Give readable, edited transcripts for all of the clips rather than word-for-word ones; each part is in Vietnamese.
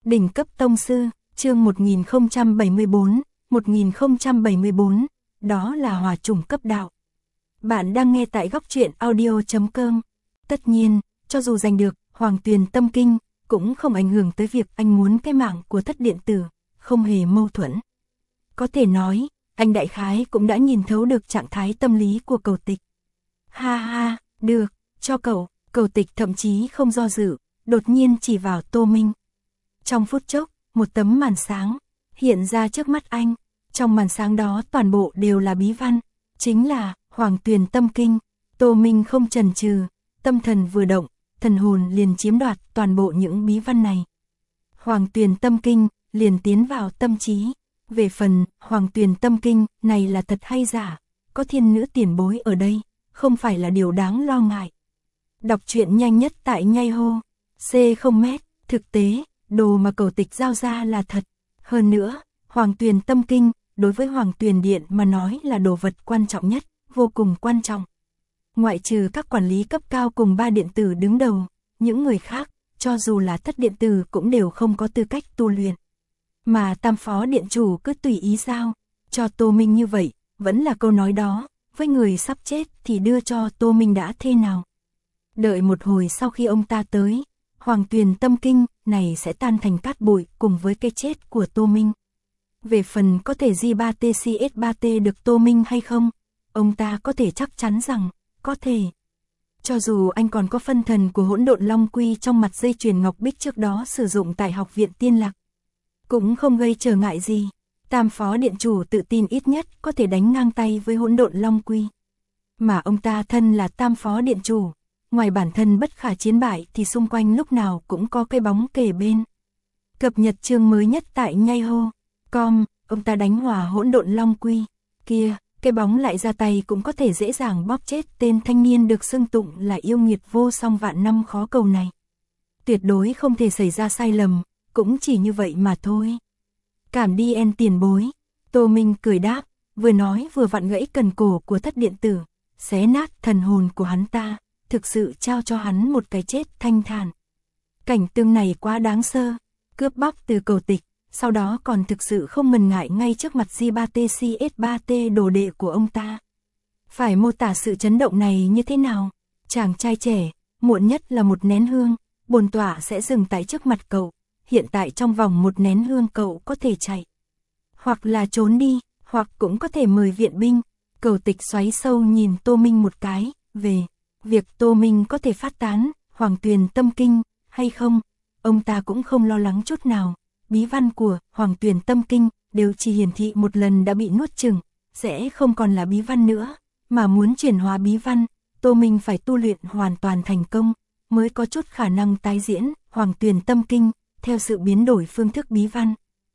Đỉnh cấp tông sư, chương 1074, đó là hỏa chủng cấp đạo. Bạn đang nghe tại góc truyện audio.com. Tất nhiên, cho dù giành được Hoàng Tuyền Tâm Kinh, cũng không ảnh hưởng tới việc anh muốn cái mạng của Thất Điện Tử, không hề mâu thuẫn. Có thể nói, anh đại khái cũng đã nhìn thấu được trạng thái tâm lý của Cầu Tịch. Ha ha, được, cho cậu, Cầu Tịch thậm chí không do dự, đột nhiên chỉ vào Tô Minh. Trong phút chốc, một tấm màn sáng hiện ra trước mắt anh, trong màn sáng đó toàn bộ đều là bí văn, chính là Hoàng Tuyền Tâm Kinh. Tô Minh không chần chừ, tâm thần vừa động, thần hồn liền chiếm đoạt toàn bộ những bí văn này. Hoàng Tuyền Tâm Kinh liền tiến vào tâm trí. Về phần Hoàng Tuyền Tâm Kinh này là thật hay giả, có thiên nữ tiền bối ở đây, không phải là điều đáng lo ngại. Đọc truyện nhanh nhất tại Nhai Hô, C0m, thực tế, đồ mà Cầu Tịch giao ra là thật. Hơn nữa, Hoàng Tuyền Tâm Kinh, đối với Hoàng Tuyền Điện mà nói là đồ vật quan trọng nhất, vô cùng quan trọng. Ngoại trừ các quản lý cấp cao cùng 3 điện tử đứng đầu, những người khác, cho dù là Thất Điện Tử cũng đều không có tư cách tu luyện. Mà Tam Phó Điện Chủ cứ tùy ý giao, cho Tô Minh như vậy, vẫn là câu nói đó, với người sắp chết thì đưa cho Tô Minh đã thế nào. Đợi một hồi sau khi ông ta tới, Hoàng Tuyền Tâm Kinh này sẽ tan thành cát bụi cùng với cái chết của Tô Minh. Về phần có thể J3T CS3T được Tô Minh hay không, ông ta có thể chắc chắn rằng, có thể. Cho dù anh còn có phân thần của Hỗn Độn Long Quy trong mặt dây chuyền ngọc bích trước đó sử dụng tại Học viện Tiên Lạc, cũng không gây trở ngại gì. Tam Phó Điện Chủ tự tin ít nhất có thể đánh ngang tay với Hỗn Độn Long Quy. Mà ông ta thân là Tam Phó Điện Chủ, ngoài bản thân bất khả chiến bại thì xung quanh lúc nào cũng có cái bóng kề bên. Cập nhật chương mới nhất tại Nhai Hô, com, ông ta đánh hòa Hỗn Độn Long Quy. Kia, cái bóng lại ra tay cũng có thể dễ dàng bóp chết tên thanh niên được xưng tụng là yêu nghiệt vô song vạn năm khó cầu này. Tuyệt đối không thể xảy ra sai lầm, cũng chỉ như vậy mà thôi. Cảm đi en tiền bối. Tô Minh cười đáp, vừa nói vừa vặn gãy cần cổ của Thất Điện Tử, xé nát thần hồn của hắn ta, thực sự trao cho hắn một cái chết thanh thản. Cảnh tượng này quá đáng sơ, cướp bóc từ Cầu Tịch, sau đó còn thực sự không ngần ngại ngay trước mặt J3T CS3T đồ đệ của ông ta. Phải mô tả sự chấn động này như thế nào? Chàng trai trẻ, muộn nhất là một nén hương, bổn tọa sẽ dừng tại trước mặt cậu. Hiện tại trong vòng một nén hương cậu có thể chạy, hoặc là trốn đi, hoặc cũng có thể mời viện binh. Cầu Tịch xoáy sâu nhìn Tô Minh một cái, về việc Tô Minh có thể phát tán Hoàng Tuyền Tâm Kinh hay không, ông ta cũng không lo lắng chút nào. Bí văn của Hoàng Tuyền Tâm Kinh đều chỉ hiển thị một lần đã bị nuốt chửng, sẽ không còn là bí văn nữa, mà muốn chuyển hóa bí văn, Tô Minh phải tu luyện hoàn toàn thành công, mới có chút khả năng tái diễn Hoàng Tuyền Tâm Kinh theo sự biến đổi phương thức bí văn.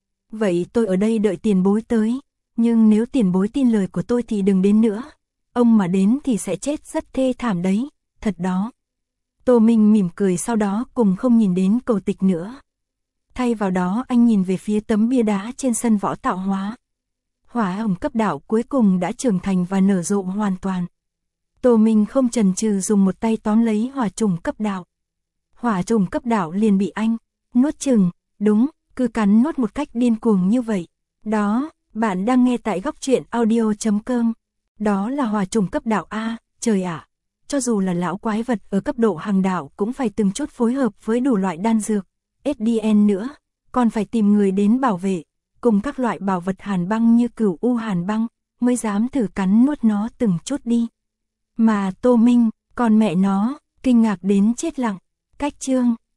Vậy tôi ở đây đợi tiền bối tới, nhưng nếu tiền bối tin lời của tôi thì đừng đến nữa. Ông mà đến thì sẽ chết rất thê thảm đấy, thật đó. Tô Minh mỉm cười, sau đó cùng không nhìn đến Cầu Tịch nữa. Thay vào đó anh nhìn về phía tấm bia đá trên sân võ tạo hóa. Hỏa hồng cấp đạo cuối cùng đã trưởng thành và nở rộ hoàn toàn. Tô Minh không chần chừ dùng một tay tóm lấy hỏa trùng cấp đạo. Hỏa trùng cấp đạo liền bị anh nuốt chừng, đúng, cứ cắn nuốt một cách điên cuồng như vậy. Đó, bạn đang nghe tại góc truyện audio.com. Đó là hỏa trùng cấp đạo A, trời ạ. Cho dù là lão quái vật ở cấp độ hàng đạo cũng phải từng chút phối hợp với đủ loại đan dược, SDN nữa, còn phải tìm người đến bảo vệ, cùng các loại bảo vật hàn băng như cửu u hàn băng, mới dám thử cắn nuốt nó từng chút đi. Mà Tô Minh, còn mẹ nó, kinh ngạc đến chết lặng. Cách chương